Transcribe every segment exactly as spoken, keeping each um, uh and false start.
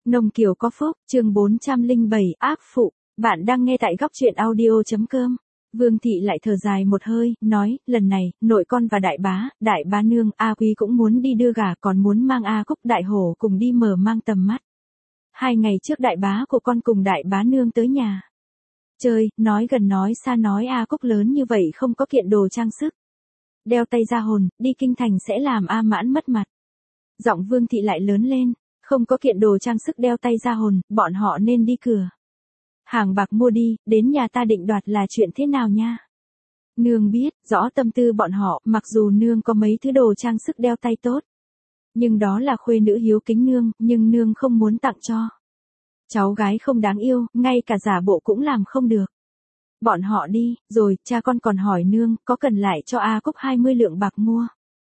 Nông Kiều có phúc, chương bốn trăm lẻ bảy, ác phụ. Bạn đang nghe tại góc truyện audio.com. Vương Thị lại thở dài một hơi, nói, lần này, nội con và đại bá, đại bá nương, A Quý cũng muốn đi đưa gà, còn muốn mang A Cúc đại hổ cùng đi mở mang tầm mắt. Hai ngày trước đại bá của con cùng đại bá nương tới nhà chơi, nói gần nói xa, nói A Cúc lớn như vậy không có kiện đồ trang sức. Đeo tay ra hồn, đi kinh thành sẽ làm A Mãn mất mặt. Giọng Vương Thị lại lớn lên, không có kiện đồ trang sức đeo tay ra hồn, bọn họ nên đi cửa hàng bạc mua đi, đến nhà ta định đoạt là chuyện thế nào nha. Nương biết rõ tâm tư bọn họ, mặc dù nương có mấy thứ đồ trang sức đeo tay tốt, nhưng đó là khuê nữ hiếu kính nương, nhưng nương không muốn tặng cho. Cháu gái không đáng yêu, ngay cả giả bộ cũng làm không được. Bọn họ đi, rồi, cha con còn hỏi nương, có cần lại cho A Cúc hai mươi lượng bạc mua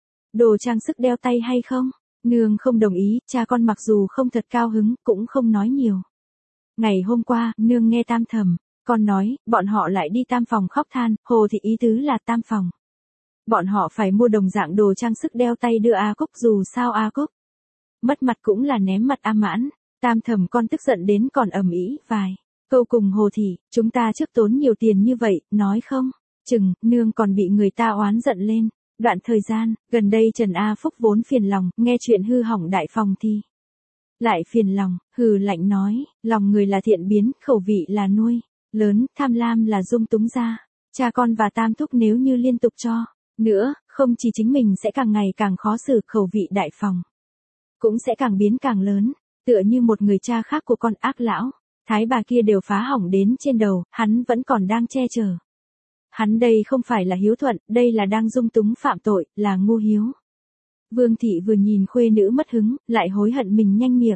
đồ trang sức đeo tay hay không? Nương không đồng ý, cha con mặc dù không thật cao hứng, cũng không nói nhiều. Ngày hôm qua, nương nghe Tam thầm, con nói, bọn họ lại đi Tam phòng khóc than, Hồ Thị ý tứ là Tam phòng. Bọn họ phải mua đồng dạng đồ trang sức đeo tay đưa A Cúc, dù sao A Cúc mất mặt cũng là ném mặt A Mãn. Tam thầm con tức giận đến còn ầm ĩ vài câu cùng Hồ Thị, chúng ta trước tốn nhiều tiền như vậy, nói không chừng, nương còn bị người ta oán giận lên. Đoạn thời gian, gần đây Trần A Phúc vốn phiền lòng, nghe chuyện hư hỏng đại phòng thì lại phiền lòng, hừ lạnh nói, lòng người là thiện biến, khẩu vị là nuôi lớn, tham lam là dung túng ra. Cha con và Tam thúc nếu như liên tục cho nữa, không chỉ chính mình sẽ càng ngày càng khó xử, khẩu vị đại phòng cũng sẽ càng biến càng lớn, tựa như một người cha khác của con ác lão, thái bà kia đều phá hỏng đến trên đầu, hắn vẫn còn đang che chở. Hắn đây không phải là hiếu thuận, đây là đang dung túng phạm tội, là ngu hiếu. Vương Thị vừa nhìn khuê nữ mất hứng, lại hối hận mình nhanh miệng.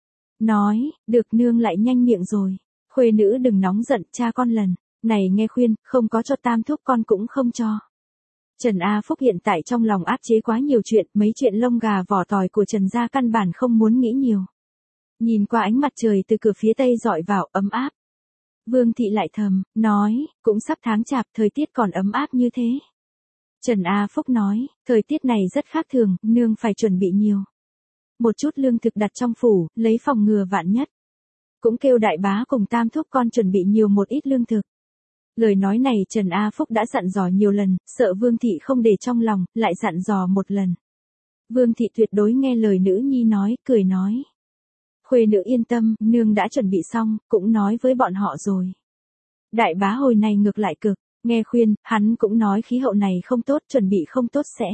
Nói, được nương lại nhanh miệng rồi. Khuê nữ đừng nóng giận, cha con lần này nghe khuyên, không có cho Tam thúc con cũng không cho. Trần A Phúc hiện tại trong lòng áp chế quá nhiều chuyện, mấy chuyện lông gà vỏ tỏi của Trần gia căn bản không muốn nghĩ nhiều. Nhìn qua ánh mặt trời từ cửa phía tây dọi vào, ấm áp. Vương Thị lại thầm, nói, cũng sắp tháng chạp, thời tiết còn ấm áp như thế. Trần A Phúc nói, thời tiết này rất khác thường, nương phải chuẩn bị nhiều một chút lương thực đặt trong phủ, lấy phòng ngừa vạn nhất. Cũng kêu đại bá cùng Tam thúc con chuẩn bị nhiều một ít lương thực. Lời nói này Trần A Phúc đã dặn dò nhiều lần, sợ Vương Thị không để trong lòng, lại dặn dò một lần. Vương Thị tuyệt đối nghe lời nữ nhi nói, cười nói. Khuê nữ yên tâm, nương đã chuẩn bị xong, cũng nói với bọn họ rồi. Đại bá hồi này ngược lại cực, nghe khuyên, hắn cũng nói khí hậu này không tốt, chuẩn bị không tốt sẽ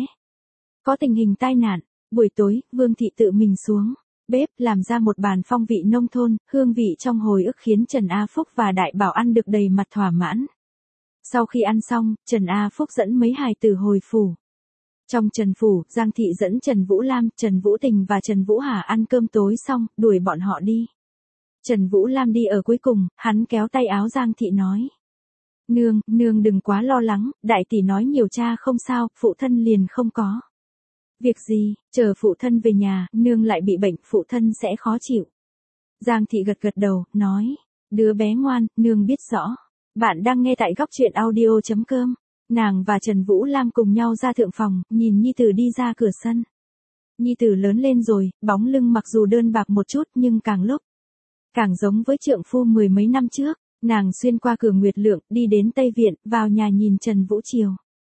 có tình hình tai nạn. Buổi tối, Vương Thị tự mình xuống bếp, làm ra một bàn phong vị nông thôn, hương vị trong hồi ức khiến Trần A Phúc và Đại Bảo ăn được đầy mặt thỏa mãn. Sau khi ăn xong, Trần A Phúc dẫn mấy hài tử hồi phủ. Trong Trần phủ, Giang Thị dẫn Trần Vũ Lam, Trần Vũ Tình và Trần Vũ Hà ăn cơm tối xong, đuổi bọn họ đi. Trần Vũ Lam đi ở cuối cùng, hắn kéo tay áo Giang Thị nói. Nương, nương đừng quá lo lắng, đại tỷ nói nhiều cha không sao, phụ thân liền không có việc gì, chờ phụ thân về nhà, nương lại bị bệnh, phụ thân sẽ khó chịu. Giang Thị gật gật đầu, nói, đứa bé ngoan, nương biết rõ. Bạn đang nghe tại góc truyện audio.com. Nàng và Trần Vũ Lam cùng nhau ra thượng phòng, nhìn Nhi Tử đi ra cửa sân. Nhi Tử lớn lên rồi, bóng lưng mặc dù đơn bạc một chút nhưng càng lúc càng giống với trượng phu mười mấy năm trước. Nàng xuyên qua cửa Nguyệt Lượng, đi đến Tây Viện, vào nhà nhìn Trần Vũ Triều.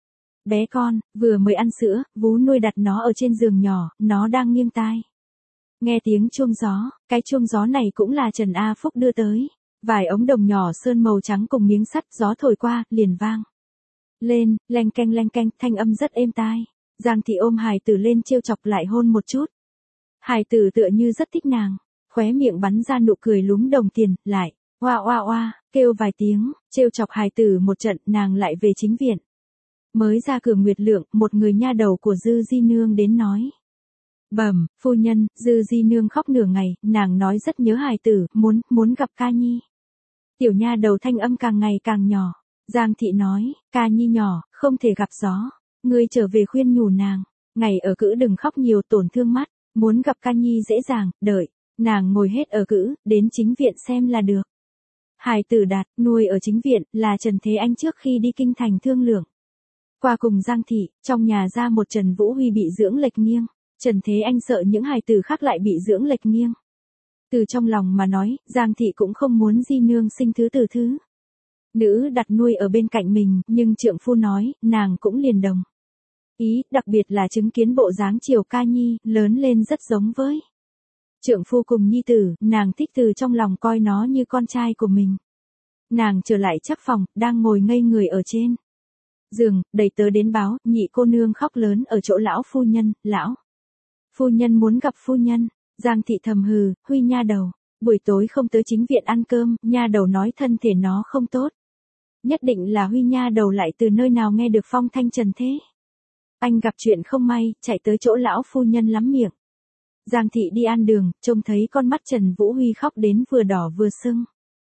Bé con, vừa mới ăn sữa, vú nuôi đặt nó ở trên giường nhỏ, nó đang nghiêng tai nghe tiếng chuông gió, cái chuông gió này cũng là Trần A Phúc đưa tới. Vài ống đồng nhỏ sơn màu trắng cùng miếng sắt, gió thổi qua, liền vang lên, leng keng leng keng, thanh âm rất êm tai. Giang Thị ôm hài tử lên trêu chọc lại hôn một chút. Hài tử tựa như rất thích nàng, khóe miệng bắn ra nụ cười lúm đồng tiền, lại, oa oa oa, kêu vài tiếng, trêu chọc hài tử một trận, nàng lại về chính viện. Mới ra cửa Nguyệt Lượng, một người nha đầu của Dư Di Nương đến nói. Bẩm, phu nhân, Dư Di Nương khóc nửa ngày, nàng nói rất nhớ hài tử, muốn, muốn gặp Ca Nhi. Tiểu nha đầu thanh âm càng ngày càng nhỏ. Giang Thị nói, Ca Nhi nhỏ, không thể gặp gió. Ngươi trở về khuyên nhủ nàng. Ngày ở cữ đừng khóc nhiều, tổn thương mắt. Muốn gặp Ca Nhi dễ dàng, đợi. Nàng ngồi hết ở cữ, đến chính viện xem là được. Hài tử Đạt, nuôi ở chính viện, là Trần Thế Anh trước khi đi kinh thành thương lượng qua cùng Giang Thị, trong nhà ra một Trần Vũ Huy bị dưỡng lệch nghiêng. Trần Thế Anh sợ những hài tử khác lại bị dưỡng lệch nghiêng. Từ trong lòng mà nói, Giang thị cũng không muốn di nương sinh thứ từ thứ nữ đặt nuôi ở bên cạnh mình, nhưng trượng phu nói, nàng cũng liền đồng ý, đặc biệt là chứng kiến bộ dáng Triều Ca Nhi, lớn lên rất giống với trượng phu cùng nhi tử, nàng thích từ trong lòng coi nó như con trai của mình. Nàng trở lại chắc phòng, đang ngồi ngây người ở trên giường, đẩy tớ đến báo, nhị cô nương khóc lớn ở chỗ lão phu nhân, lão phu nhân muốn gặp phu nhân. Giang thị thầm hừ, Huy nha đầu, buổi tối không tới chính viện ăn cơm, nha đầu nói thân thể nó không tốt. Nhất định là Huy nha đầu lại từ nơi nào nghe được phong thanh trần thế. Anh gặp chuyện không may, chạy tới chỗ lão phu nhân lắm miệng. Giang thị đi ăn đường, trông thấy con mắt Trần Vũ Huy khóc đến vừa đỏ vừa sưng.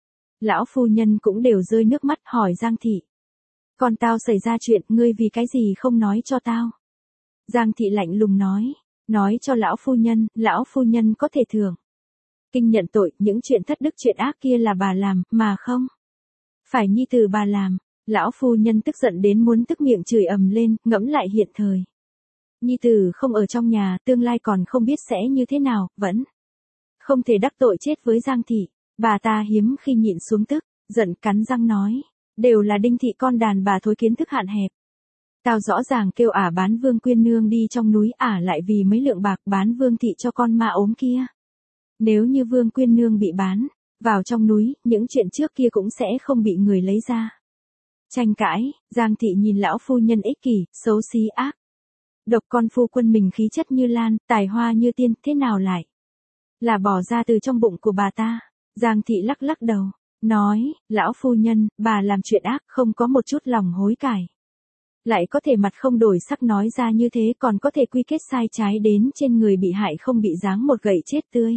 Lão phu nhân cũng đều rơi nước mắt hỏi Giang thị. Con tao xảy ra chuyện, ngươi vì cái gì không nói cho tao? Giang thị lạnh lùng nói. Nói cho lão phu nhân, lão phu nhân có thể thưởng kinh nhận tội, những chuyện thất đức chuyện ác kia là bà làm, mà không phải nhi tử bà làm. Lão phu nhân tức giận đến muốn tức miệng chửi ầm lên, ngẫm lại hiện thời nhi tử không ở trong nhà, tương lai còn không biết sẽ như thế nào, vẫn không thể đắc tội chết với Giang thị. Bà ta hiếm khi nhịn xuống tức, giận cắn răng nói, đều là Đinh thị con đàn bà thối kiến thức hạn hẹp. Tao rõ ràng kêu ả bán Vương Quyên Nương đi trong núi, ả lại vì mấy lượng bạc bán Vương thị cho con ma ốm kia. Nếu như Vương Quyên Nương bị bán vào trong núi, những chuyện trước kia cũng sẽ không bị người lấy ra tranh cãi. Giang thị nhìn lão phu nhân ích kỷ, xấu xí ác độc, con phu quân mình khí chất như lan, tài hoa như tiên, thế nào lại là bỏ ra từ trong bụng của bà ta. Giang thị lắc lắc đầu, nói, lão phu nhân, bà làm chuyện ác không có một chút lòng hối cải. Lại có thể mặt không đổi sắc nói ra như thế, còn có thể quy kết sai trái đến trên người bị hại không bị giáng một gậy chết tươi.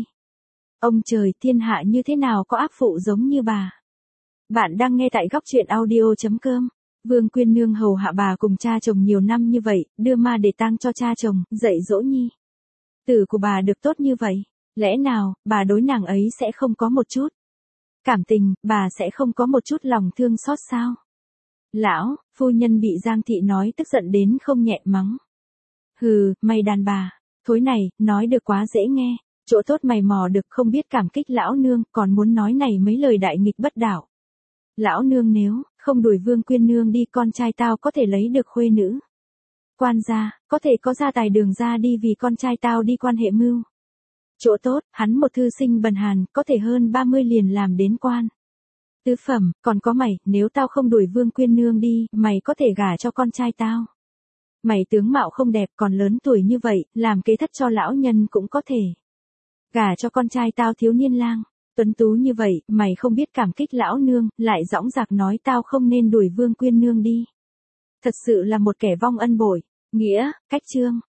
Ông trời, thiên hạ như thế nào có ác phụ giống như bà. Bạn đang nghe tại góc truyện audio.com. Vương Quyên Nương hầu hạ bà cùng cha chồng nhiều năm như vậy, đưa ma để tang cho cha chồng, dạy dỗ nhi tử của bà được tốt như vậy. Lẽ nào, bà đối nàng ấy sẽ không có một chút cảm tình, bà sẽ không có một chút lòng thương xót sao? Lão phu nhân bị Giang thị nói tức giận đến không nhẹ mắng. Hừ, mày đàn bà thối này, nói được quá dễ nghe, chỗ tốt mày mò được không biết cảm kích lão nương, còn muốn nói này mấy lời đại nghịch bất đạo. Lão nương nếu không đuổi Vương Quyên Nương đi, con trai tao có thể lấy được khuê nữ quan gia, có thể có gia tài đường ra đi, vì con trai tao đi quan hệ mưu chỗ tốt, hắn một thư sinh bần hàn, có thể hơn ba mươi liền làm đến quan tứ phẩm. Còn có mày, nếu tao không đuổi Vương Quyên Nương đi, mày có thể gả cho con trai tao. Mày tướng mạo không đẹp, còn lớn tuổi như vậy, làm kế thất cho lão nhân cũng có thể gả cho con trai tao thiếu niên lang tuấn tú như vậy. Mày không biết cảm kích lão nương, lại dõng dạc nói tao không nên đuổi Vương Quyên Nương đi. Thật sự là một kẻ vong ân bội nghĩa. Cách chương